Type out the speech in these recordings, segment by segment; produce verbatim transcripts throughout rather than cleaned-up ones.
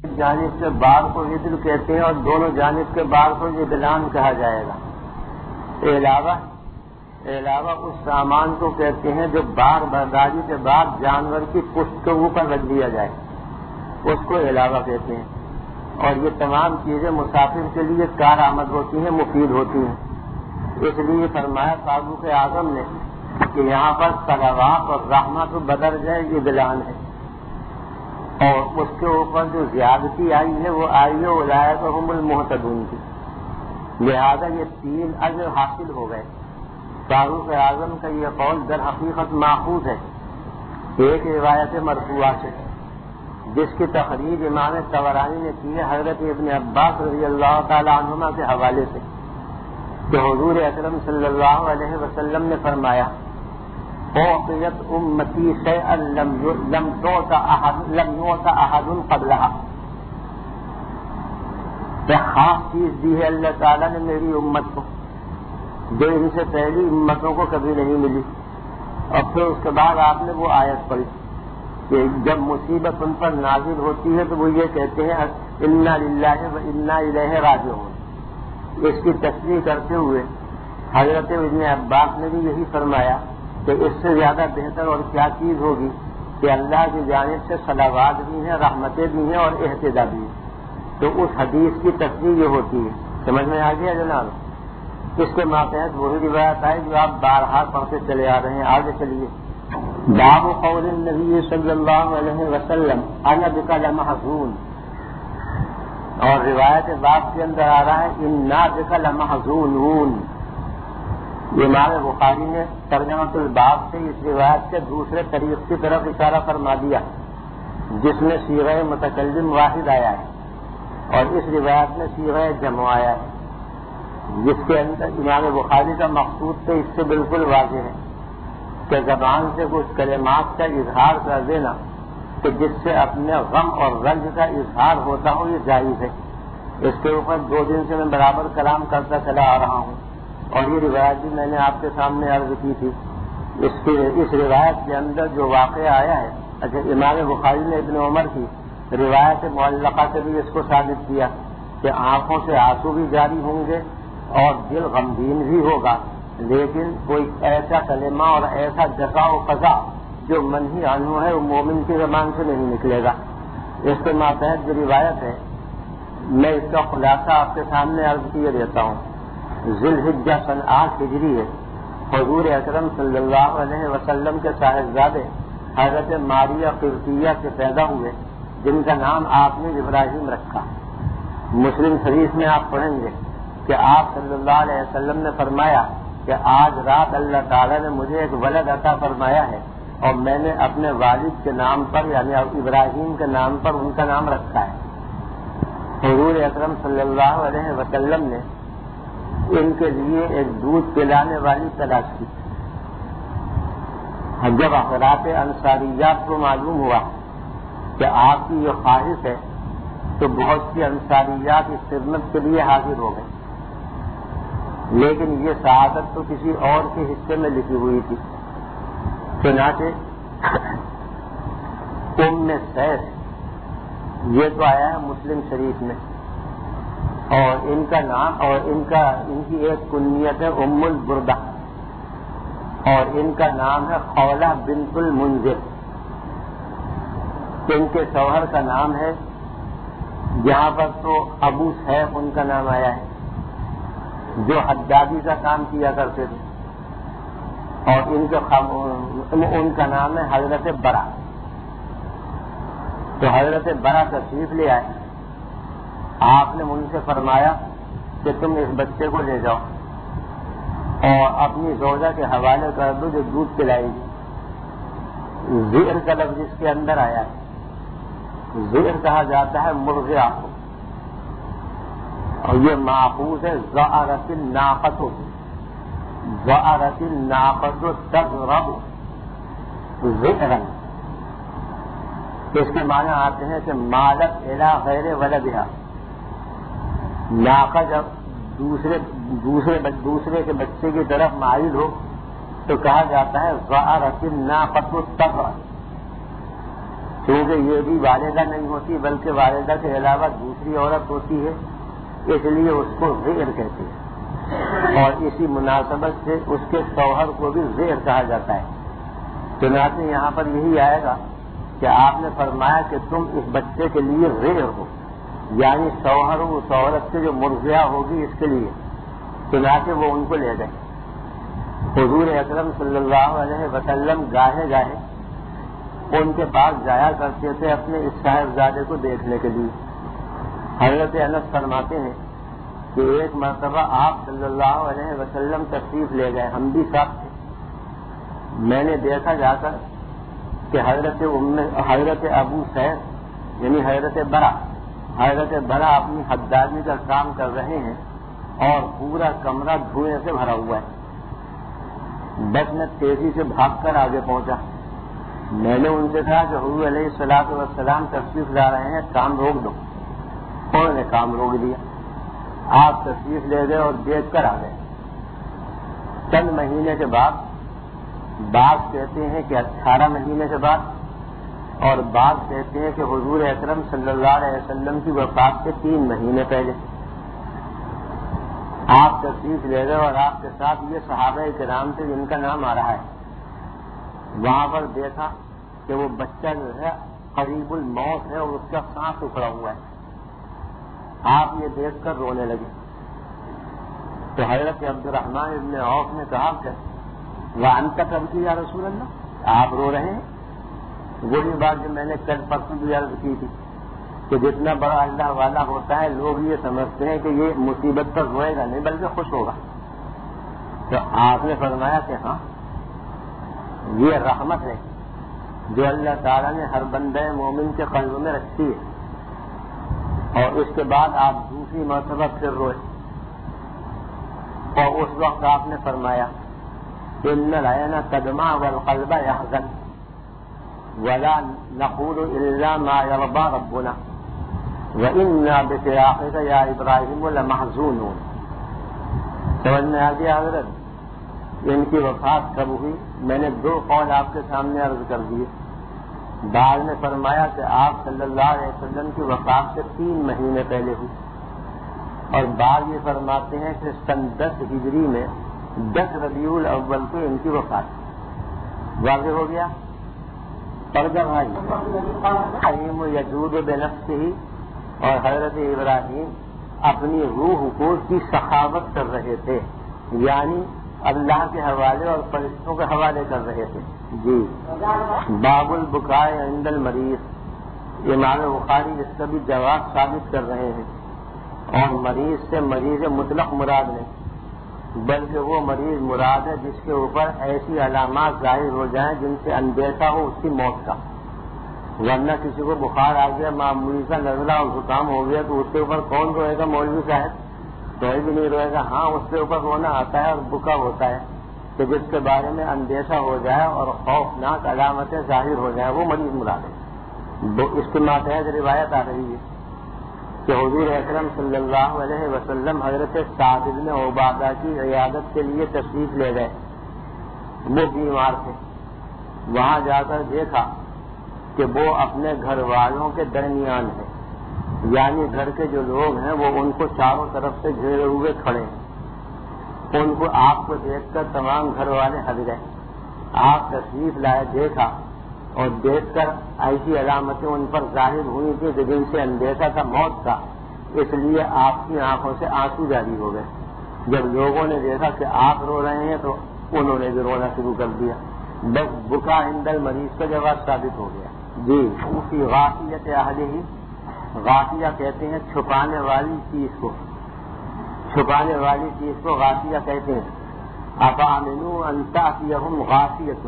جانب سے بار کو ودل کہتے ہیں اور دونوں جانب کے بار کو ودلان کہا جائے گا. علاوہ علاوہ اس سامان کو کہتے ہیں جو بار برداری کے بعد جانور کی پشت کے اوپر رکھ دیا جائے، اس کو علاوہ کہتے ہیں. اور یہ تمام چیزیں مسافر کے لیے کارآمد ہوتی ہیں، مفید ہوتی ہیں. اس لیے فرمایا فاروق اعظم نے کہ یہاں پر صلوات اور رحمت بدر جائے یہ ادلان ہے، اور اس کے اوپر جو زیادتی آئی ہے وہ آئی ہے اولئک هم المہتدون کی. لہذا یہ تین اجر حاصل ہو گئے. فاروق اعظم کا یہ قول در حقیقت ماخوذ ہے ایک روایت مرفوعہ سے، جس کی تخریج امام طبرانی نے کی ہے حضرت ابن عباس رضی اللہ تعالی عنہما کے حوالے سے، کہ حضور اکرم صلی اللہ علیہ وسلم نے فرمایا اعطیت امتی شیئا لم لم یعط احد لم یعط احد قبلها، ایک خاص چیز دی ہے اللہ تعالیٰ نے میری امت کو جو ان سے پہلی امتوں کو کبھی نہیں ملی. اور پھر اس کے بعد آپ نے وہ آیت پڑھی کہ جب مصیبت ان پر نازل ہوتی ہے تو وہ یہ کہتے ہیں انا للہ و انا الیہ راجعون. اس کی تصریح کرتے ہوئے حضرت ابن عباس نے بھی یہی فرمایا کہ اس سے زیادہ بہتر اور کیا چیز ہوگی کہ اللہ کی جانب سے صلوات بھی ہیں، رحمتیں بھی ہیں اور اہتداء بھی ہیں. تو اس حدیث کی تصریح یہ ہوتی ہے. سمجھ میں آ گیا جناب؟ اس کے ماتحت وہی روایت ہے جو آپ بارہا پڑھتے چلے آ رہے ہیں. آگے چلیے. باب قول النبی صلی اللہ علیہ وسلم انا بک لمحزون، اور روایت باب کے اندر آ رہا ہے انا بک لمحزونون. امام بخاری نے ترجمۃ الباب سے اس روایت کے دوسرے طریق کی طرف اشارہ فرما دیا جس میں صیغہ متکلم واحد آیا ہے، اور اس روایت میں صیغہ جمع آیا ہے، جس کے اندر امام بخاری کا مقصود تو اس سے بالکل واضح ہے کہ زبان سے کچھ کلمات کا اظہار کر دینا کہ جس سے اپنے غم اور رنج کا اظہار ہوتا ہو یہ جائز ہے. اس کے اوپر دو دن سے میں برابر کلام کرتا چلا آ رہا ہوں، اور یہ روایت بھی میں نے آپ کے سامنے عرض کی تھی. اس کی اس روایت کے اندر جو واقعہ آیا ہے، اچھا امام بخاری نے ابن عمر کی روایت معلقہ سے بھی اس کو ثابت کیا کہ آنکھوں سے آنسو بھی جاری ہوں گے اور دل غمگین بھی ہوگا، لیکن کوئی ایسا کلمہ اور ایسا جزا و قضا جو منہی عنہ ہے وہ مومن کی زبان سے نہیں نکلے گا. اس کے ماتحت جو روایت ہے میں اس کا خلاصہ آپ کے سامنے عرض کیے دیتا ہوں. ذی الحجہ سن آٹھ ہجری ہے. حضور اکرم صلی اللہ علیہ وسلم کے صاحبزادے حضرت ماریہ قبطیہ سے پیدا ہوئے جن کا نام آپ نے ابراہیم رکھا. مسلم شریف میں آپ پڑھیں گے کہ آپ صلی اللہ علیہ وسلم نے فرمایا کہ آج رات اللہ تعالیٰ نے مجھے ایک ولد عطا فرمایا ہے اور میں نے اپنے والد کے نام پر یعنی ابراہیم کے نام پر ان کا نام رکھا ہے. حضور اکرم صلی اللہ علیہ وسلم نے ان کے لیے ایک دودھ پلانے والی تلاش کی. جب حضرات انصاریات کو معلوم ہوا کہ آپ کی یہ خواہش ہے تو بہت سی انصاریات اس خدمت کے لیے حاضر ہو گئے، لیکن یہ سعادت تو کسی اور کے حصے میں لکھی ہوئی تھی. چنانچہ ام سیف یہ تو آیا ہے مسلم شریف میں، اور ان کا نام اور ان کا ان کی ایک کنیت ہے ام البردہ، اور ان کا نام ہے خولہ بنت المنذر. ان کے شوہر کا نام ہے، یہاں پر تو ابو سیف ان کا نام آیا ہے جو حدادی کا کام کیا کرتے تھے، اور ان کے ان کا نام ہے حضرت برا. تو حضرت برا تشریف لے آئے. آپ نے ان سے فرمایا کہ تم اس بچے کو لے جاؤ اور اپنی زوجہ کے حوالے کر دو جو دودھ پلائے گی. زیر کا لفظ اس کے اندر آیا ہے. زیر کہا جاتا ہے مرغا کو، اور یہ ماخوذ ہے زعرت الناقۃ. زعرت الناقۃ تضرب ذکرا. اس کے معنی آتے ہیں کہ مالت الی غیر ولدہا. ناقہ جب دوسرے دوسرے دوسرے کے بچے کی طرف مائل ہو تو کہا جاتا ہے زعرت الناقۃ تضرب. کیونکہ یہ بھی والدہ نہیں ہوتی بلکہ والدہ کے علاوہ دوسری عورت ہوتی ہے، اس لیے اس کو زیر کہتے ہیں، اور اسی مناسبت سے اس کے شوہر کو بھی زیر کہا جاتا ہے۔ چنانچہ یہاں پر یہی آئے گا کہ آپ نے فرمایا کہ تم اس بچے کے لیے زیر ہو، یعنی شوہر اس عورت سے جو مرضیہ ہوگی اس کے لیے۔ چنانچہ وہ ان کو لے گئے۔ حضور اکرم صلی اللہ علیہ وسلم گاہے گاہے ان کے پاس جایا کرتے تھے اپنے اس صاحبزادے کو دیکھنے کے لیے۔ حضرت انس فرماتے ہیں کہ ایک مرتبہ آپ صلی اللہ علیہ وسلم تشریف لے گئے، ہم بھی ساتھ تھے۔ میں نے دیکھا جا کر کہ حضرت ام حضرت ابو سعید یعنی حضرت برا حضرت برا اپنی حدادی کا کام کر رہے ہیں اور پورا کمرہ دھوئیں سے بھرا ہوا ہے۔ بس میں تیزی سے بھاگ کر آگے پہنچا۔ میں نے ان سے کہا کہ حضور علیہ الصلوۃ والسلام تشریف لا رہے ہیں، کام روک دو۔ انہوں نے کام روک دیا۔ آپ تشریف لے گئے اور دیکھ کر آ گئے۔ چند مہینے کے بعد، بعض کہتے ہیں کہ اٹھارہ مہینے کے بعد، اور بعض کہتے ہیں کہ حضور اکرم صلی اللہ علیہ وسلم کی وفات سے تین مہینے پہلے آپ تشریف لے گئے اور آپ کے ساتھ یہ صحابہ کرام تھے جن کا نام آ رہا ہے۔ وہاں پر دیکھا کہ وہ بچہ جو ہے قریب الموت ہے اور اس کا سانس اکھڑا ہوا ہے۔ آپ یہ دیکھ کر رونے لگے تو حضرت عبد الرحمن ابن عوف نے کہا کہ وَأَنْتَ تَبْكِي یا رسول اللہ، آپ رو رہے ہیں؟ وہی بات جو میں نے کل پرسوں بھی عرض کی تھی کہ جتنا بڑا اللہ والا ہوتا ہے لوگ یہ سمجھتے ہیں کہ یہ مصیبت پر روئے گا نہیں بلکہ خوش ہوگا۔ تو آپ نے فرمایا کہ ہاں، یہ رحمت ہے جو اللہ تعالیٰ نے ہر بندہ مومن کے قلب میں رکھی ہے۔ اور اس کے بعد آپ دوسری مرتبہ پھر روئے اور اس وقت آپ نے فرمایا إِنَّ الْعَيْنَ تَدْمَعُ وَالْقَلْبَ يَحْزَنُ وَلَا نَقُولُ إِلَّا مَا يَرْضَىٰ رَبُّنَا وَإِنَّا بِفِرَاقِكَ يَا إِبْرَاهِيمُ لَمَحْزُونُونَ۔ سمجھ میں آ گیا حضرت؟ ان کی وفات کب ہوئی؟ میں نے دو قول آپ کے سامنے عرض کر دیے۔ بعد میں فرمایا کہ آپ صلی اللہ علیہ وسلم کی وفات سے تین مہینے پہلے ہوئی، اور بعد یہ فرماتے ہیں کہ سن دس ہجری میں دس ربیع الاول کو ان کی وفات۔ واضح ہو گیا؟ پردہ بھائی ابراہیم یجود بنفسہ، اور حضرت ابراہیم اپنی روح کو کی سخاوت کر رہے تھے، یعنی اللہ کے حوالے اور فرشتوں کے حوالے کر رہے تھے۔ جی، باب البکاء عند المریض، امام بخاری اس کا بھی جواب ثابت کر رہے ہیں، اور مریض سے مریض مطلق مراد نہیں بلکہ وہ مریض مراد ہے جس کے اوپر ایسی علامات ظاہر ہو جائیں جن سے اندیشہ ہو اس کی موت کا۔ ورنہ کسی کو بخار آ گیا، معمولی سا نزلہ اور زکام ہو گیا تو اس کے اوپر کون روئے گا؟ مولوی صاحب کوئی بھی نہیں روئے گا۔ ہاں، اس کے اوپر رونا آتا ہے اور بکا ہوتا ہے کہ جس کے بارے میں اندیشہ ہو جائے اور خوفناک علامتیں ظاہر ہو جائیں، وہ مریض مراد ہے۔ اس کے ماتحت روایت آ رہی ہے کہ حضور اکرم صلی اللہ علیہ وسلم حضرت سعد بن عبادہ کی عیادت کے لیے تشریف لے گئے۔ وہ بیمار تھے۔ وہاں جا کر دیکھا کہ وہ اپنے گھر والوں کے درمیان ہے، یعنی گھر کے جو لوگ ہیں وہ ان کو چاروں طرف سے گھیرے ہوئے کھڑے ہیں۔ ان کو آپ کو دیکھ کر تمام گھر والے ہٹ گئے۔ آپ تشریف لائے، دیکھا اور دیکھ کر ایسی علامتیں ان پر ظاہر ہوئی تھی کہ جن سے اندیشہ تھا موت کا، اس لیے آپ کی آنکھوں سے آنسو جاری ہو گئے۔ جب لوگوں نے دیکھا کہ آپ رو رہے ہیں تو انہوں نے بھی رونا شروع کر دیا۔ بس بکا عند المریض کا جواب ثابت ہو گیا۔ جی، اسی غافیت اہلہ، غافیہ کہتے ہیں چھپانے والی چیز کو، چھپانے والی چیز کو غافیہ کہتے ہیں۔ افامنوا ان تأتیہم غافیۃ،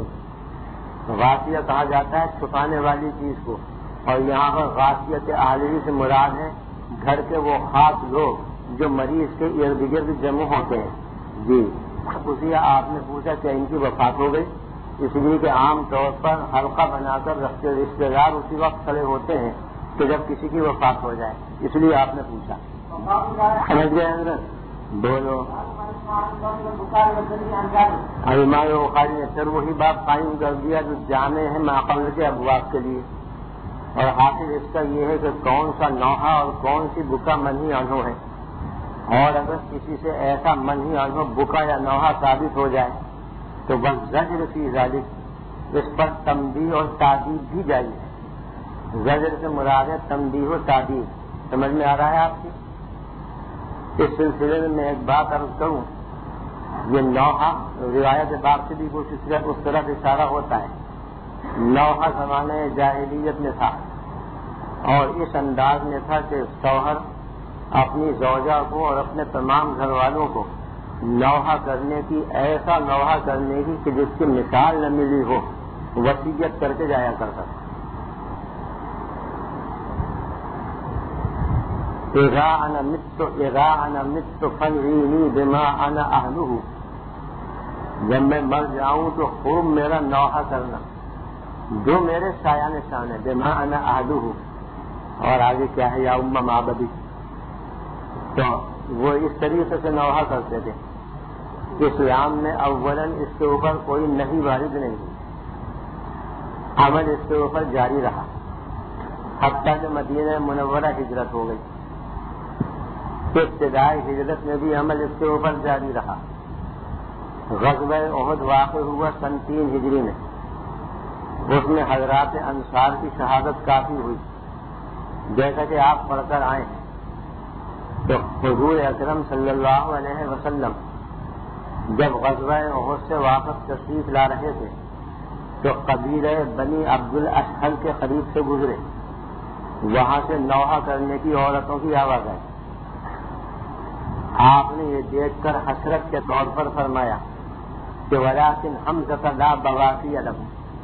غافیہ کہا جاتا ہے چھپانے والی چیز کو، اور یہاں پر غافیت اہلہ سے مراد ہے گھر کے وہ خاص لوگ جو مریض کے ارد گرد جمع ہوتے ہیں۔ جی، اسی آپ نے پوچھا کہ ان کی وفات ہو گئی، اس لیے کہ عام طور پر حلقہ بنا کر رشتے رشتے دار اسی وقت کھڑے ہوتے ہیں کہ جب کسی کی وفات ہو جائے، اس لیے آپ نے پوچھا۔ سمجھ گئے حضرت؟ بولو۔ امام بخاری نے پھر وہی باب قائم کر دیا جو جامع ہے ما قبل کے ابواب کے لیے، اور حاصل اس کا یہ ہے کہ کون سا نوحہ اور کون سی بکا منہی عنہ ہے، اور اگر کسی سے ایسا منہی عنہ بکا یا نوحہ ثابت ہو جائے تو بس زجر فی ذالک، اس پر تنبیہ اور تعدیب بھی جائز ہے۔ زجر سے مراد ہے تنبیہ و تعدیب، سمجھ میں آ رہا ہے آپ کی؟ اس سلسلے میں میں ایک بات عرض کروں، یہ نوحہ روایت باب سے بھی کچھ اس طرح اشارہ ہوتا ہے۔ نوحہ زمانے جاہلیت میں تھا اور اس انداز میں تھا کہ شوہر اپنی زوجہ کو اور اپنے تمام گھر والوں کو نوحہ کرنے کی، ایسا نوحہ کرنے کی کہ جس کی مثال نہ ملی ہو، وصیت کر کے جایا کرتا تھا۔ اذا انا مت اذا انا مت فنعینی بما انا اہلہ، جب میں مر جاؤں تو خوب میرا نوحہ کرنا جو میرے سایہ نشان ہے، بما انا اہلہ، اور آگے کیا ہے، یا ام معبدی۔ تو وہ اس طریقے سے نوحہ کرتے تھے۔ اسلام میں اولاً اس کے اوپر کوئی نہیں وارد نہیں، عمل اس کے اوپر جاری رہا حتیٰ کہ مدینہ منورہ ہجرت ہو گئی۔ ابتدائی ہجرت میں بھی عمل اس کے اوپر جاری رہا۔ غزوہ احد واقع ہوا سن تین ہجری میں، اس میں حضرات انصار کی شہادت کافی ہوئی، جیسا کہ آپ پڑھ کر آئے ہیں۔ تو حضور اکرم صلی اللہ علیہ وسلم جب غزوہ احد سے واپس تشریف لا رہے تھے تو قبیلہ بنی عبد الاشہل کے قریب سے گزرے، وہاں سے نوحہ کرنے کی عورتوں کی آواز آئی۔ آپ نے یہ دیکھ کر حسرت کے طور پر فرمایا کہ ولیکن حمزہ لا بواکی لہ،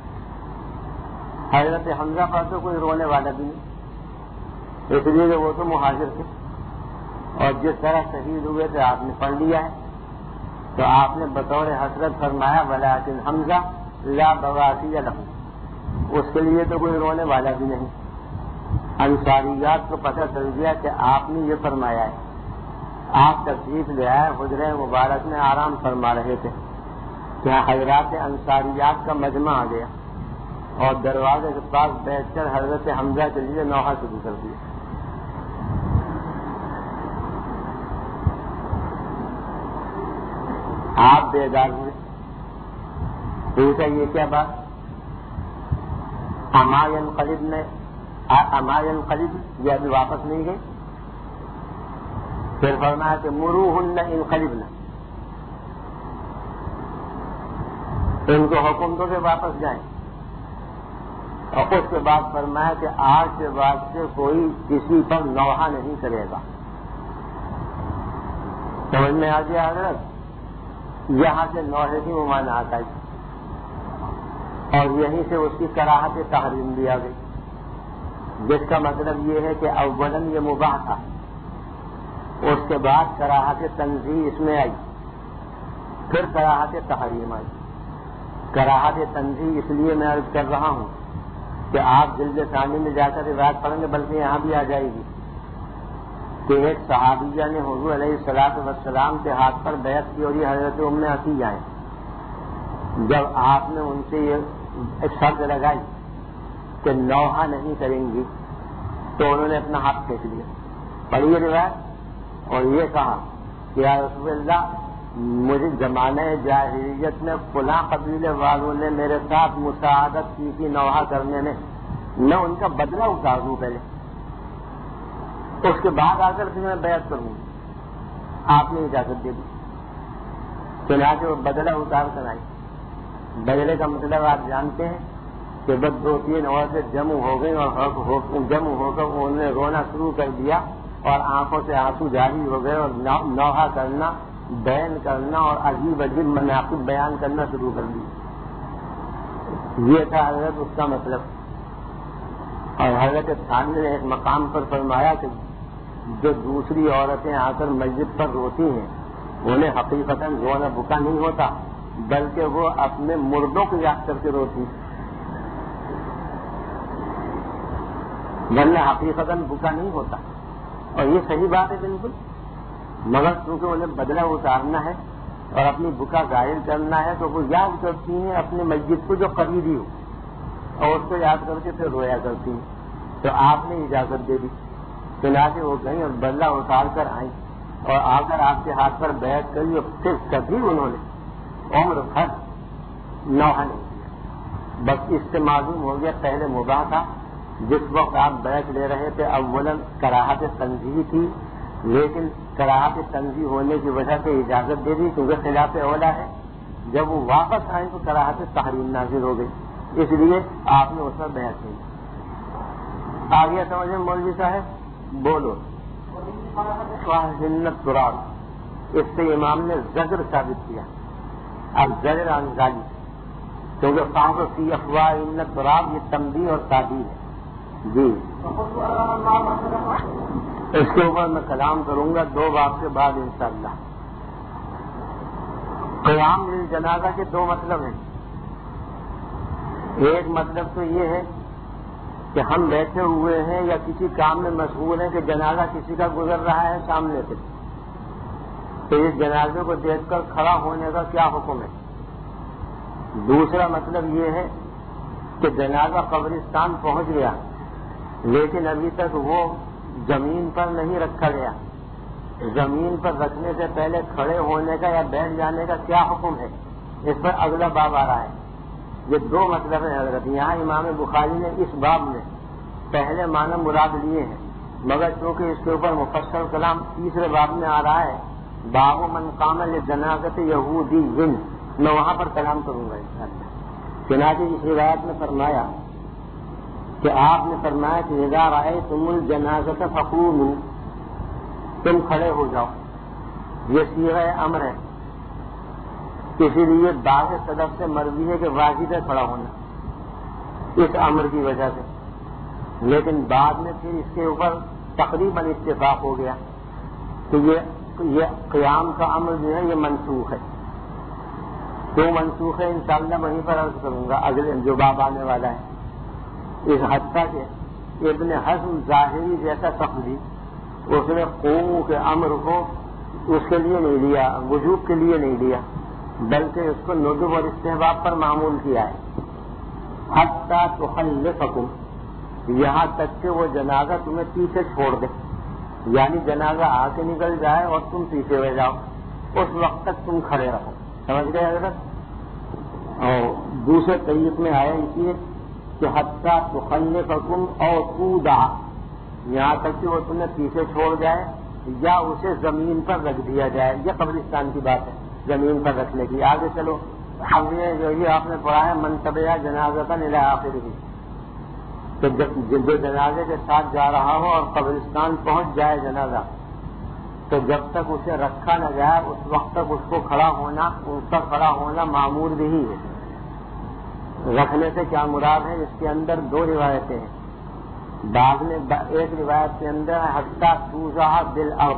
حضرت حمزہ پر تو کوئی رونے والا بھی نہیں، اس لیے کہ وہ تو مہاجر تھے اور جس طرح شہید ہوئے تھے آپ نے پڑھ لیا ہے۔ تو آپ نے بطور حسرت فرمایا ولیکن حمزہ لا بواکی لہ، اس کے لیے تو کوئی رونے والا بھی نہیں۔ انصاریات کو پتہ چل گیا کہ آپ نے یہ فرمایا ہے۔ آپ تشریف لے آئے، حجرہ مبارک میں آرام فرما رہے تھے کہ حضرات انصاریات کا مجمع آ گیا اور دروازے کے پاس بیٹھ کر حضرت حمزہ کے لیے نوحہ شروع کر دیا۔ آپ بیدار ہوئے، پوچھا یہ کیا بات؟ اما ينقلب نے اما ينقلب، یہ ابھی واپس نہیں گئی؟ پھر فرمایا کہ مروہن انقلبن، ان کو حکم دو کہ واپس جائیں، اور اس کے بعد فرمایا کہ آج کے بعد سے کوئی کسی پر نوحہ نہیں کرے گا۔ سمجھ میں آ گیا حضرت؟ یہاں سے نوحے کی ممانعت آئی اور یہیں سے اس کی کراہت تحریم بھی آ گئی، جس کا مطلب یہ ہے کہ اولاً یہ مباح تھا، اس کے بعد کراہت تنزیہ اس میں آئی، پھر کراہت تحریم آئی۔ کراہت تنزیہ اس لیے میں عرض کر رہا ہوں کہ آپ جلد ثانی میں جا کر روایت پڑھیں گے، بلکہ یہاں بھی آ جائے گی کہ ایک صحابیہ نے حضور علیہ الصلوٰۃ والسلام کے ہاتھ پر بیعت کی اور یہ حضرت ام عطیہ ہیں۔ جب آپ نے ان سے یہ شرط لگائی کہ نوحہ نہیں کریں گی تو انہوں نے اپنا ہاتھ پھینک لیا، پڑھیے روایت، اور یہ کہا کہ یا رسول اللہ، مجھے زمانہ جاہلیت میں فلاں قبیلے والوں نے میرے ساتھ مساعدت کی تھی نوحہ کرنے میں، میں ان کا بدلہ اتار دوں پہلے، اس کے بعد آ کر پھر میں بیعت کروں۔ آپ نے اجازت دے دی، چنانچہ وہ بدلہ اتار کر آئی۔ بدلے کا مطلب آپ جانتے ہیں کہ بس دو تین عورتیں جمع ہو گئی اور جمع ہو کر انہوں نے رونا شروع کر دیا اور آنکھوں سے آنسو جاری ہو گئے اور نوحہ کرنا، بیان کرنا اور عجیب عجیب مناقب بیان کرنا شروع کر دی۔ یہ تھا حضرت اس کا مطلب۔ اور حضرت ثانی نے ایک مقام پر فرمایا کہ جو دوسری عورتیں آ کر مسجد پر روتی ہیں انہیں حقیقتاً رونا بکا نہیں ہوتا، بلکہ وہ اپنے مردوں کو یاد کر کے روتی، ورنہ حقیقتاً بکا نہیں ہوتا۔ اور یہ صحیح بات ہے بالکل، مگر چونکہ انہیں بدلہ اتارنا ہے اور اپنی بکا ظاہر کرنا ہے تو وہ یاد کرتی ہیں اپنی مسجد کو جو قریبی ہو، اور اس کو یاد کر کے پھر رویا کرتی ہیں۔ تو آپ نے اجازت دے دی، چنانچہ وہ گئیں اور بدلہ اتار کر آئیں اور آ کر آپ کے ہاتھ پر بیعت کری، اور پھر کبھی انہوں نے عمر بھر نوحہ نہیں کیا۔ بس اس سے معلوم ہو گیا پہلے مباح تھا، جس وقت آپ بیعت لے رہے تھے اولاً کراہت تنزیہ تھی، لیکن کراہت تنزیہ ہونے کی وجہ سے اجازت دے دی کیونکہ خلاف اولا ہے۔ جب وہ واپس آئیں تو کراہت تحریم نازل ہو گئی، اس لیے آپ نے اس میں بیعت نہیں کی۔ آگے سمجھیں مولوی صاحب؟ بولو۔ جنت تراب، اس سے امام نے زجر ثابت کیا، اب زجر عن ذالک، کیونکہ فاحش فی افواہ جنت تراب یہ تنبیہ اور تعبیر ہے۔ جی اس کے اوپر میں کلام کروں گا دو باب کے بعد انشاءاللہ۔ قیام للجنازہ کے دو مطلب ہیں۔ ایک مطلب تو یہ ہے کہ ہم بیٹھے ہوئے ہیں یا کسی کام میں مشغول ہیں کہ جنازہ کسی کا گزر رہا ہے سامنے سے، تو اس جنازے کو دیکھ کر کھڑا ہونے کا کیا حکم ہے۔ دوسرا مطلب یہ ہے کہ جنازہ قبرستان پہنچ گیا لیکن ابھی تک وہ زمین پر نہیں رکھا گیا، زمین پر رکھنے سے پہلے کھڑے ہونے کا یا بیٹھ جانے کا کیا حکم ہے، اس پر اگلا باب آ رہا ہے۔ یہ دو مطلب ہیں حضرت، یہاں امام بخاری نے اس باب میں پہلے معنی مراد لیے ہیں، مگر چونکہ اس کے اوپر مفصل کلام تیسرے باب میں آ رہا ہے، باب من قام لجنازۃ یہودی، میں وہاں پر کلام کروں گا انشاءاللہ۔ چنانچہ اس روایت میں فرمایا کہ آپ نے فرمایا کہ اذا رأیتم الجنازۃ فقوموا، تم کھڑے ہو جاؤ، یہ صیغہ امر ہے، اسی لیے بعض صدف سے مروی ہے کہ واجب ہے کھڑا ہونا اس امر کی وجہ سے، لیکن بعد میں پھر اس کے اوپر تقریباً اتفاق ہو گیا کہ یہ یہ قیام کا امر جو ہے یہ منسوخ ہے۔ تو منسوخ ہے انشاءاللہ وہیں پر عرض کروں گا اگلے جو باب آنے والا ہے۔ اس حتیٰ کہ ابن حزم ظاہری جیسا تقوی اس نے قوم کے امر کو اس کے لیے نہیں لیا، وجوب کے لیے نہیں لیا، بلکہ اس کو ندب اور استحباب پر معمول کیا ہے۔ حتیٰ تخلفکم، یہاں تک کہ وہ جنازہ تمہیں پیچھے چھوڑ دے، یعنی جنازہ آ کے نکل جائے اور تم پیچھے رہ جاؤ، اس وقت تک تم کھڑے رہو۔ سمجھ گئے حضرت؟ اور دوسرے طریق میں آیا اسی کہ حتیٰ تخلفکم او تودا، یہاں تک کہ وہ تمہیں پیچھے چھوڑ جائے یا اسے زمین پر رکھ دیا جائے، یہ قبرستان کی بات ہے، زمین پر رکھنے کی۔ آگے چلو، اب یہ جو یہ آپ نے پڑھا ہے منتبہ جنازۃ الی آخرہ، کہ جو جنازے کے ساتھ جا رہا ہو اور قبرستان پہنچ جائے جنازہ، تو جب تک اسے رکھا نہ جائے اس وقت تک اس کو کھڑا ہونا، اس کا کھڑا ہونا معمور بھی ہے۔ رکھنے سے کیا مراد ہے؟ اس کے اندر دو روایتیں ہیں، بعد میں ایک روایت کے اندر حتیٰ توضع بالارض،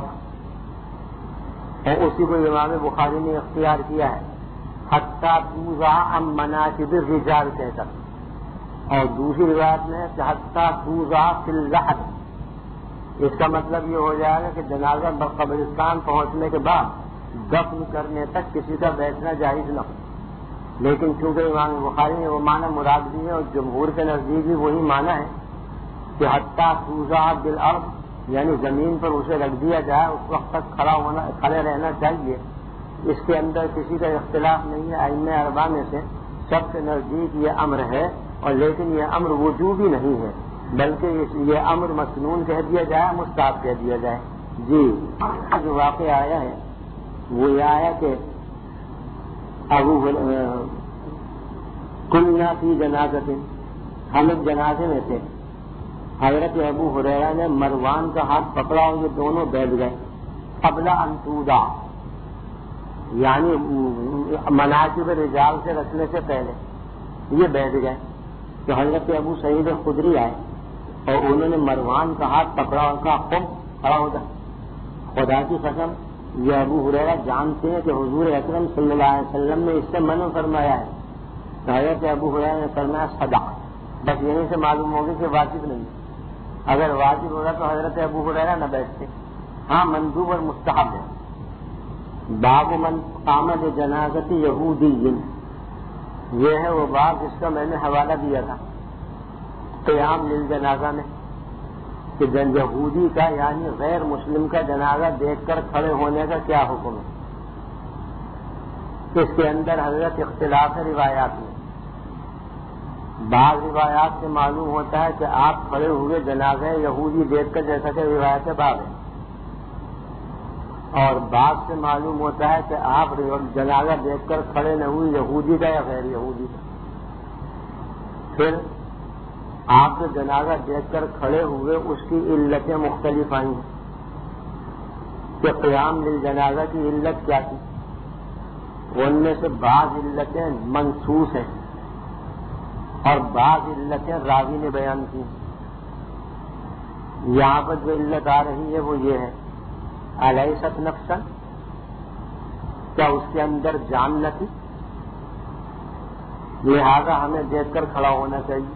اور اسی کو امام بخاری نے اختیار کیا ہے حتیٰ توضع عن مناکب الرجال کہہ کر، اور دوسری روایت میں ہے کہ حتیٰ توضع فی اللحد۔ اس کا مطلب یہ ہو جائے گا کہ جنازہ قبرستان پہنچنے کے بعد دفن کرنے تک کسی کا بیٹھنا جائز نہ ہو، لیکن چونکہ امام بخاری نے وہ معنی مراد دی ہے اور جمہور کے نزدیک بھی وہی معنی ہے کہ حتیٰ توضع بالارض، یعنی زمین پر اسے رکھ دیا جائے اس وقت تک کھڑا ہونا کھڑے رہنا چاہیے۔ اس کے اندر کسی کا اختلاف نہیں ہے، ائمہ اربعہ میں سے سب کے نزدیک یہ امر ہے، اور لیکن یہ امر وجوبی نہیں ہے، بلکہ یہ امر مسنون کہہ دیا جائے، مستحب کہہ دیا جائے۔ جی جو واقعہ آیا ہے وہ یہ آیا کہ ابو کلنا فی جنازۃ، ہم ایک جنازے میں تھے، حضرت ابو ہریرہ نے مروان کا ہاتھ پکڑا اور یہ دونوں بیٹھ گئے قبل ان توضع، یعنی مناکب رجال سے رکھنے سے پہلے یہ بیٹھ گئے۔ تو حضرت ابو سعید خدری آئے اور انہوں نے مروان کا ہاتھ پکڑا اور کہا خود کھڑا ہو جا، خدا کی قسم یہ ابو ہریرہ جانتے ہیں کہ حضور اکرم صلی اللہ علیہ وسلم نے اس سے منع فرمایا ہے۔ تو حضرت ابو ہریرہ نے فرمایا صدا، بس یہیں سے معلوم ہوگی کہ واجب نہیں، اگر واجب ہوگا تو حضرت ابو ہریرہ نہ بیٹھتے، ہاں مندوب اور مستحب ہے۔ باب من قام لجنازۃ یہودی، یہ ہے وہ باب جس کا میں نے حوالہ دیا تھا قیام للجنازہ میں، کہ یہودی کا یعنی غیر مسلم کا جنازہ دیکھ کر کھڑے ہونے کا کیا حکم ہے؟ اس کے اندر حضرت اختلاف ہے روایات میں. بعض روایات سے معلوم ہوتا ہے کہ آپ کھڑے ہوئے جنازہ یہودی دیکھ کر، جیسا کہ روایت باب ہے، اور بعض سے معلوم ہوتا ہے کہ آپ جنازہ دیکھ کر کھڑے نہ ہوئے یہودی کا یا غیر یہودی کا. پھر آپ جو جنازہ دیکھ کر کھڑے ہوئے اس کی علتیں مختلف آئی ہیں کہ قیام للجنازہ کی علت کیا تھی. ان میں سے بعض علتیں منسوس ہیں اور بعض علتیں راوی نے بیان کی. یہاں پر جو علت آ رہی ہے وہ یہ ہے، الیست نفسا، کیا اس کے اندر جان نہ تھی، لہذا ہمیں دیکھ کر کھڑا ہونا چاہیے.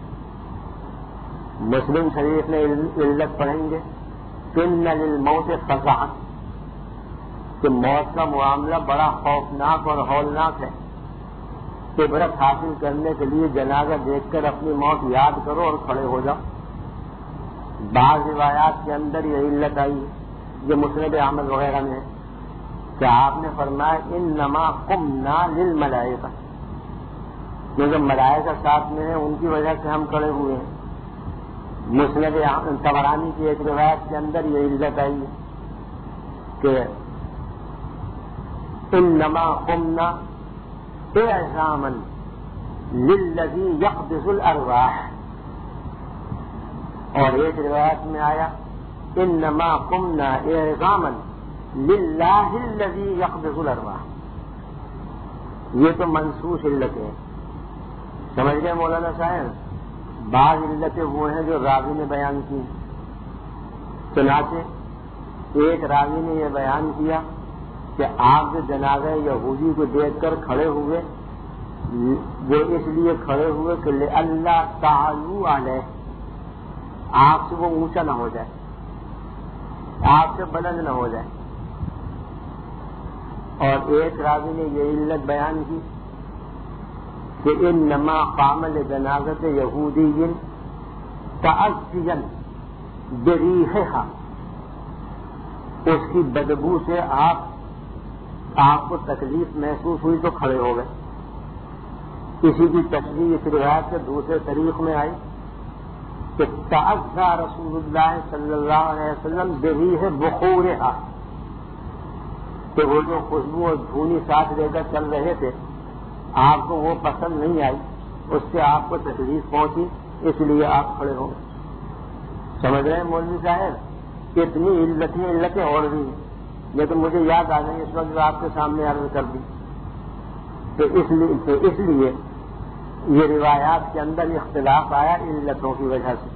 مسلم شریف نے علت پڑھیں گے ان للموت فزعا، کہ موت کا معاملہ بڑا خوفناک اور ہولناک ہے. عبرت حاصل کرنے کے لیے جنازہ دیکھ کر اپنی موت یاد کرو اور کھڑے ہو جاؤ. بعض روایات کے اندر یہ علت آئی ہے، یہ مسند احمد وغیرہ میں ہے کہ آپ نے فرمایا انما قمنا للملائکہ، کیونکہ ملائکہ ساتھ میں ہیں ان کی وجہ سے ہم کھڑے ہوئے ہیں. مسند طبرانی کی ایک روایت کے اندر یہ علت آئی ہے کہ انما قمنا اعظاما للذی یقبض الارواح، اور ایک روایت میں آیا انما قمنا اعظاما للہ الذی یقبض الارواح. یہ تو منسوخ علتیں ہیں، سمجھ گئے مولانا صاحب. بعض علتیں وہ ہیں جو راوی نے بیان کی. چنانچہ ایک راوی نے یہ بیان کیا کہ آپ جو جنازہ یہودی کو دیکھ کر کھڑے ہوئے وہ اس لیے کھڑے ہوئے کہ اللہ تعالو علیہ، آپ سے وہ اونچا نہ ہو جائے، آپ سے بلند نہ ہو جائے. اور ایک راوی نے یہ علت بیان کی کہ انما قام لجنازۃ یہودی تعزیا بریحھا، اس کی بدبو سے آپ آپ کو تکلیف محسوس ہوئی تو کھڑے ہو گئے. کسی کی تشریح اس روایت سے دوسرے طریق میں آئی کہ تعزا رسول اللہ صلی اللہ علیہ وسلم بریح بخورھا، کہ وہ جو خوشبو اور دھونی ساتھ لے کر چل رہے تھے آپ کو وہ پسند نہیں آئی، اس سے آپ کو تکلیف پہنچی، اس لیے آپ کھڑے ہو گئے. سمجھ رہے ہیں مولوی صاحب؟ کتنی علتیں علتیں اور بھی ہیں، لیکن مجھے یاد آ گئی اس وقت جو آپ کے سامنے عرض کر دی. تو اس لیے تو اس لیے یہ روایات کے اندر اختلاف آیا علتوں کی وجہ سے.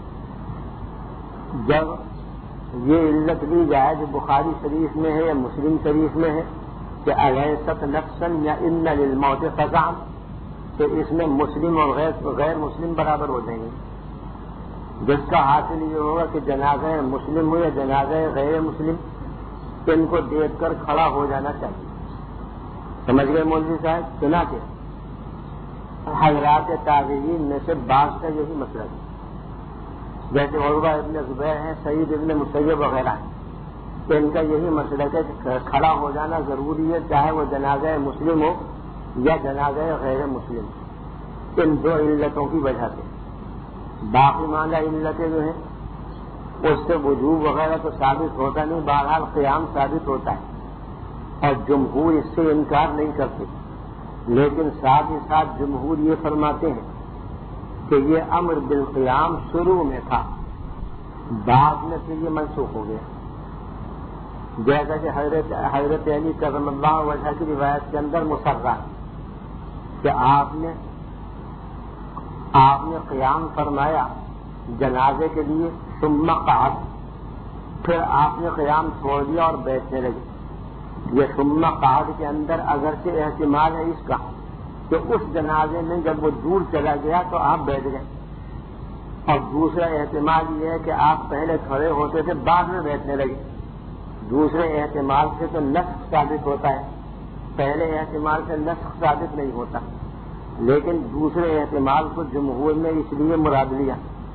جب یہ علت لی جائے جو بخاری شریف میں ہے یا مسلم شریف میں ہے کہ الیست نفسا یا ان للموت فزعا، تو اس میں مسلم اور غیر غیر مسلم برابر ہو جائیں گے. جس کا حاصل یہ ہوگا کہ جنازہ مسلم ہو یا جنازہ غیر مسلم، ان کو دیکھ کر کھڑا ہو جانا چاہیے. سمجھ گئے مولوی صاحب؟ سنا کے حضرات تابعین میں سے بعض کا یہی مسئلہ ہے، جیسے عروہ ابن زبیر ہیں، سعید ابن مسیب وغیرہ ہیں، تو ان کا یہی مسئلہ ہے کہ کھڑا ہو جانا ضروری ہے، چاہے وہ جنازہ مسلم ہو یا جنازہ غیر مسلم، ان دو علتوں کی وجہ سے. باقی ماندہ علتیں جو ہیں اس سے وجوب وغیرہ تو ثابت ہوتا نہیں، بہرحال قیام ثابت ہوتا ہے اور جمہور اس سے انکار نہیں کرتے. لیکن ساتھ ہی ساتھ جمہور یہ فرماتے ہیں کہ یہ امر بالقیام شروع میں تھا، بعد میں پھر یہ منسوخ ہو گیا. جیسا کہ حضرت حضرت علی کرم اللہ وجہ کی روایت کے اندر مصرح کہ آپ نے آپ نے قیام فرمایا جنازے کے لیے، ثم قعد، پھر آپ نے قیام چھوڑ دیا اور بیٹھنے لگے. یہ ثم قعد کے اندر اگرچہ احتمال ہے اس کا کہ اس جنازے میں جب وہ دور چلا گیا تو آپ بیٹھ گئے، اور دوسرا احتمال یہ ہے کہ آپ پہلے کھڑے ہوتے تھے بعد میں بیٹھنے لگے. دوسرے احتمال سے تو نسخ ثابت ہوتا ہے، پہلے احتمال سے نسخ ثابت نہیں ہوتا. لیکن دوسرے احتمال کو جمہور نے اس لیے مراد لیا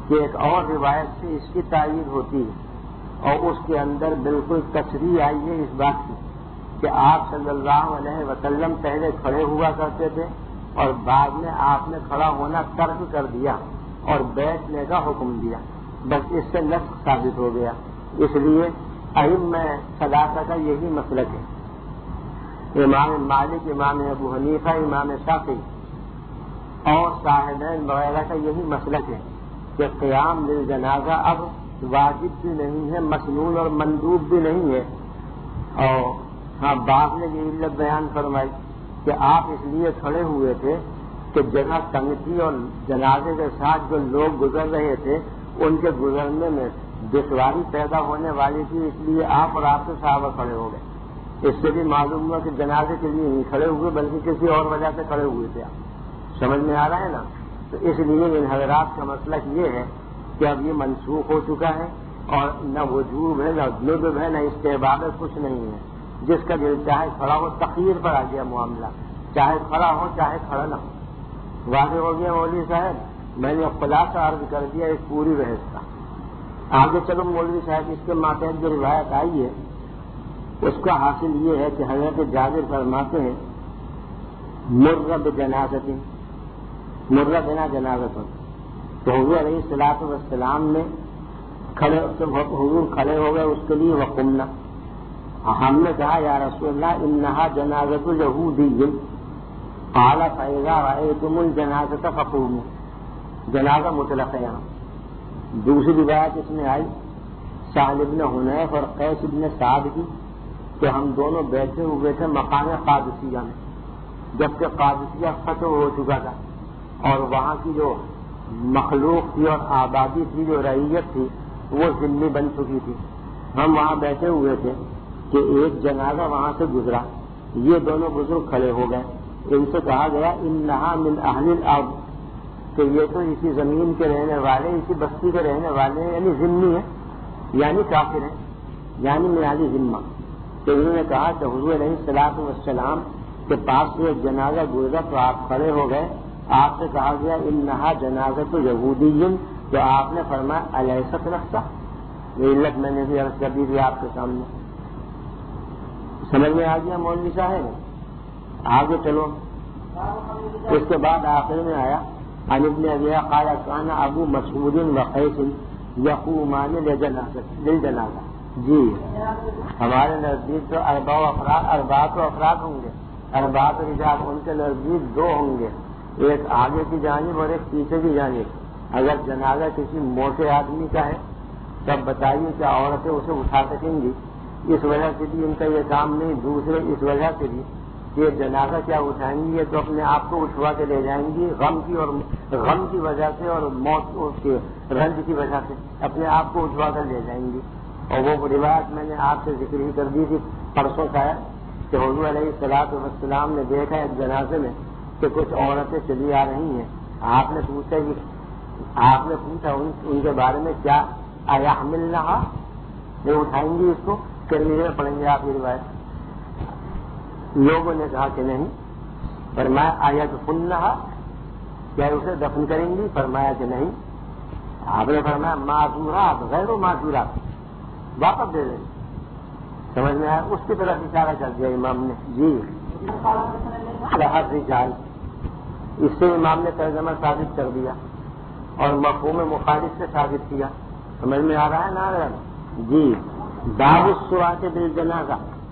کہ ایک اور روایت سے اس کی تائید ہوتی ہے اور اس کے اندر بالکل تصریح آئی ہے اس بات کی کہ آپ صلی اللہ علیہ وسلم پہلے کھڑے ہوا کرتے تھے اور بعد میں آپ نے کھڑا ہونا ترک کر دیا اور بیٹھنے کا حکم دیا. بس اس سے نسخ ثابت ہو گیا. اس لیے ائمہ ثلاثہ کا یہی مسلک ہے. امام مالک، امام ابو حنیفہ، امام شافعی اور صاحبین وغیرہ کا یہی مسلک ہے کہ قیام للجنازہ اب واجب بھی نہیں ہے، مسنون اور مندوب بھی نہیں ہے. اور ہاں بعض نے یہ علت بیان فرمائی کہ آپ اس لیے کھڑے ہوئے تھے کہ جگہ تنگ تھی اور جنازے کے ساتھ جو لوگ گزر رہے تھے ان کے گزرنے میں دشواری پیدا ہونے والی تھی، اس لیے آپ اور آپ کے صحابہ کھڑے ہو گئے. اس سے بھی معلوم ہوا کہ جنازے کے لیے نہیں کھڑے ہوئے بلکہ کسی اور وجہ سے کھڑے ہوئے تھے. آپ سمجھ میں آ رہا ہے نا؟ تو اس لیے ان حضرات کا مسلک یہ ہے کہ اب یہ منسوخ ہو چکا ہے اور نہ وجوب ہے، نہ ندب ہے، نہ استحباب ہے، کچھ نہیں ہے. جس کا دل چاہے کھڑا ہو، تخیر پر آ گیا معاملہ، چاہے کھڑا ہو چاہے کھڑا نہ ہو. واضح ہو گیا مولوی صاحب؟ میں نے خلاصہ عرض کر دیا ایک پوری بحث کا. آگے چلو مولوی صاحب، اس کے ماتحت جو روایت آئی ہے اس کا حاصل یہ ہے کہ حضرت جابر فرماتے ہیں مر بجنازۃ، مر بنا جنازۃ. تو حضور علیہ الصلوۃ والسلام نے کھڑے حضور کھڑے ہو گئے اس کے لیے وقمنا. ہم نے کہا یا رسول اللہ انہا جنازۃ یہودی، قال فاذا رأیتم الجنازۃ فقوموا. جنازہ مطلق ہے یہاں. دوسری روایت اس میں آئی سہل بن حنیف اور قیس بن سعد کی کہ ہم دونوں بیٹھے ہوئے تھے مقام قادسیہ میں، جبکہ قادسیہ فتح ہو چکا تھا اور وہاں کی جو مخلوق تھی اور آبادی تھی، جو رعیت تھی، وہ ذمہ بن چکی تھی. ہم وہاں بیٹھے ہوئے تھے کہ ایک جنازہ وہاں سے گزرا. یہ دونوں بزرگ کھڑے ہو گئے. ان سے کہا گیا انہا من اہل الارض، کہ یہ تو اسی زمین کے رہنے والے، اسی بستی کے رہنے والے ہیں، یعنی ذمہ ہیں، یعنی کافر ہیں، یعنی من اہل ذمہ. تو انہوں نے کہا کہ حضور علیہ الصلوۃ والسلام کے پاس سے ایک جنازہ گزرا تو آپ کھڑے ہو گئے. آپ سے کہا گیا انہا جنازۃ یہودی، تو آپ نے فرمایا الیست نفسہ. یہ علت میں نے بھی عرض کر دی تھی آپ کے سامنے. سمجھ میں آ گیا مولوی صاحب؟ آگے چلو. اس کے بعد آخر میں آیا عن ابن ابی قال کان ابو مسعود وقیس یقومان للجنازہ. جی ہمارے نزدیک تو اربع افراد، اربع تو افراد ہوں گے، اربع رجال. ان کے نزدیک دو ہوں گے، ایک آگے کی جانب اور ایک پیچھے کی جانب. اگر جنازہ کسی موٹے آدمی کا ہے تب بتائیے کیا عورتیں اسے اٹھا سکیں گی؟ اس وجہ سے بھی ان کا یہ کام نہیں. دوسرے اس وجہ سے بھی کہ جنازہ کیا اٹھائیں گی، یہ تو اپنے آپ کو اٹھوا کے لے جائیں گی غم کی اور غم کی وجہ سے اور موت کے رنج کی وجہ سے اپنے آپ کو اٹھوا کر لے جائیں گی. اور وہ روایت میں نے آپ سے ذکر ہی کر دی تھی پرسوں کا ہے کہ حضور علیہ الصلوۃ والسلام نے دیکھا ایک جنازے میں کہ کچھ عورتیں چلی آ رہی ہیں. آپ نے پوچھا کہ آپ نے پوچھا ان, ان کے بارے میں کیا ایحملنہا، یہ اٹھائیں گی اس کو؟ کرنے میں پڑیں گے آپ یہ روایت. لوگوں نے کہا کہ نہیں. فرمایا ایدفنہا، کیا اسے دفن کریں گی؟ فرمایا کہ نہیں. آپ نے فرمایا معذورات غیر معذورات، واپس دے دیں. سمجھ میں آیا؟ اس کی طرف اشارہ کر دیا امام نے. جی رجال، اس سے امام نے ترجمہ ثابت کر دیا اور مفہوم مخالف سے ثابت کیا. سمجھ میں آ رہا ہے نا؟ جی باب الصلاۃ بالجنازہ.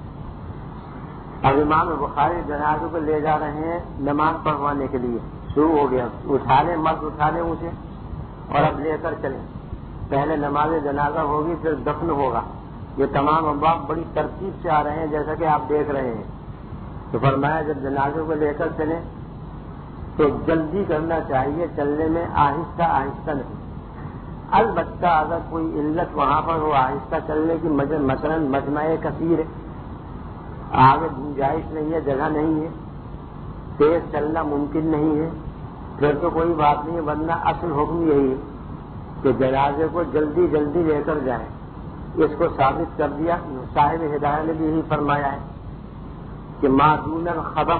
اب امام بخاری جنازوں کو لے جا رہے ہیں نماز پڑھوانے کے لیے. شروع ہو گیا، اٹھا لیں مرد، اٹھا لیں اسے اور اب لے کر چلیں. پہلے نماز جنازہ ہوگی پھر دفن ہوگا. یہ تمام ابواب بڑی ترتیب سے آ رہے ہیں جیسا کہ آپ دیکھ رہے ہیں. تو فرمایا جب جنازوں کو لے کر چلیں تو جلدی کرنا چاہیے، چلنے میں آہستہ آہستہ نہیں. البتہ اگر کوئی علت وہاں پر ہو آہستہ چلنے کی، مثلا مجمع کثیر ہے، آگے گنجائش نہیں ہے، جگہ نہیں ہے، تیز چلنا ممکن نہیں ہے، پھر تو کوئی بات نہیں ہے. ورنہ اصل حکم یہی ہے کہ جنازے کو جلدی جلدی لے کر جائیں. اس کو ثابت کر دیا. صاحب ہدایہ نے بھی یہی فرمایا ہے کہ معدون الخبب،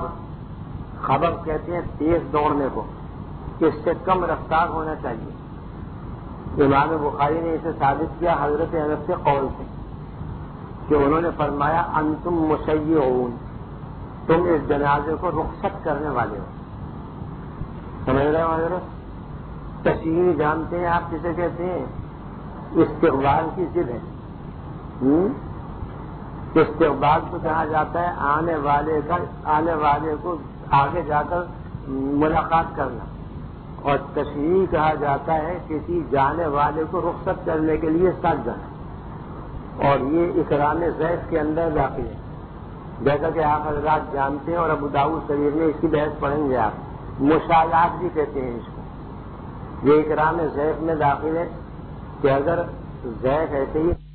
خبب کہتے ہیں تیز دوڑنے کو، اس سے کم رفتار ہونا چاہیے. امام بخاری نے اسے ثابت کیا حضرت انس کے قول سے کہ انہوں نے فرمایا انتم مشیعون، تم اس جنازے کو رخصت کرنے والے ہو. سمجھ رہے ہو حضرت؟ تشیع جانتے ہیں آپ کسے کہتے ہیں؟ استقبال کی ضد ہے. استقبال تو کہا جاتا ہے آنے والے کا آنے والے کو آگے جا کر ملاقات کرنا، اور تشیع کہا جاتا ہے کسی جانے والے کو رخصت کرنے کے لیے ساتھ جانا، اور یہ اکرام ضیف کے اندر داخل ہے، جیسا کہ آپ حضرات جانتے ہیں اور ابو داؤد شریف میں اس کی بحث پڑھیں گے. آپ مشایعات بھی کہتے ہیں اس کو. یہ اکرام ضیف میں داخل ہے کہ اگر ضیف ایسے ہی